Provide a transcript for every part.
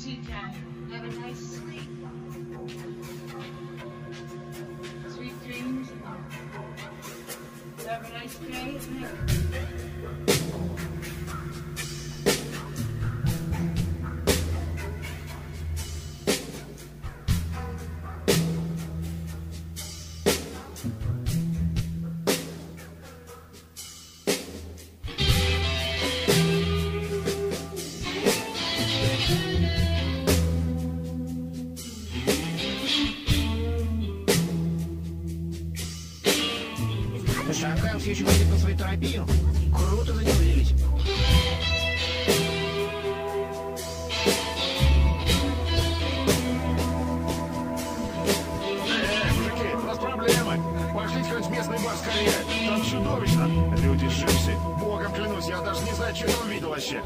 tea time. Have a nice sleep. Sweet dreams. Have a nice day. Шагам все еще ходит на свою терапию. Круто занялись. Мужики, у нас проблемы. Пошлите хоть в местный бар скорее. Там чудовищно. Люди Джипси. Богом клянусь, я даже не знаю, что я увидел вообще.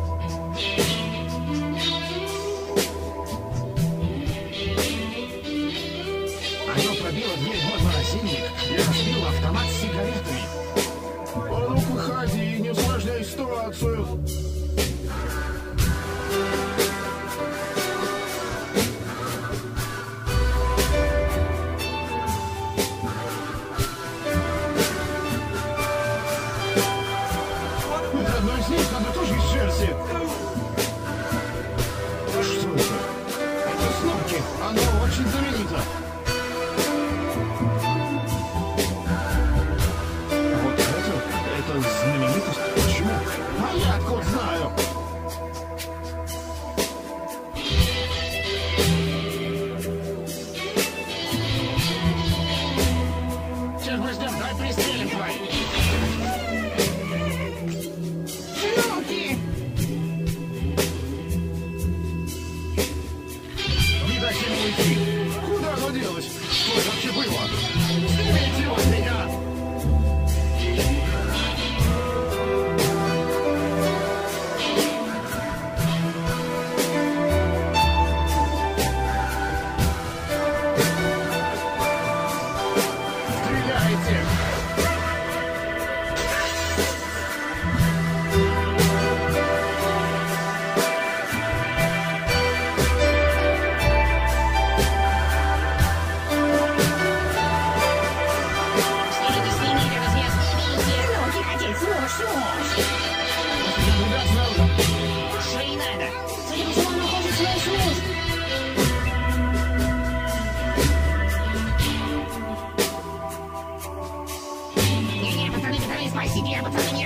Оно пробило дверь в морозильник и разбило автомат с сигаретами. А ну-ка ходи, не усложняй ситуацию. Одно из них, она тоже из Джерси. Что это? Это Снорки. Оно очень знаменито. Вот это знаменитость. Почему? А я откуда знаю? Сейчас мы ждем, давай пристрелим твои. Не дайте ему уйти. Куда оно делось? Что это вообще было? Снимите его с меня! Стреляйте! Куда сразу? Что ей надо? Судя по всему, она хочет свою службу. Не-не, пацаны, спасите, пацаны,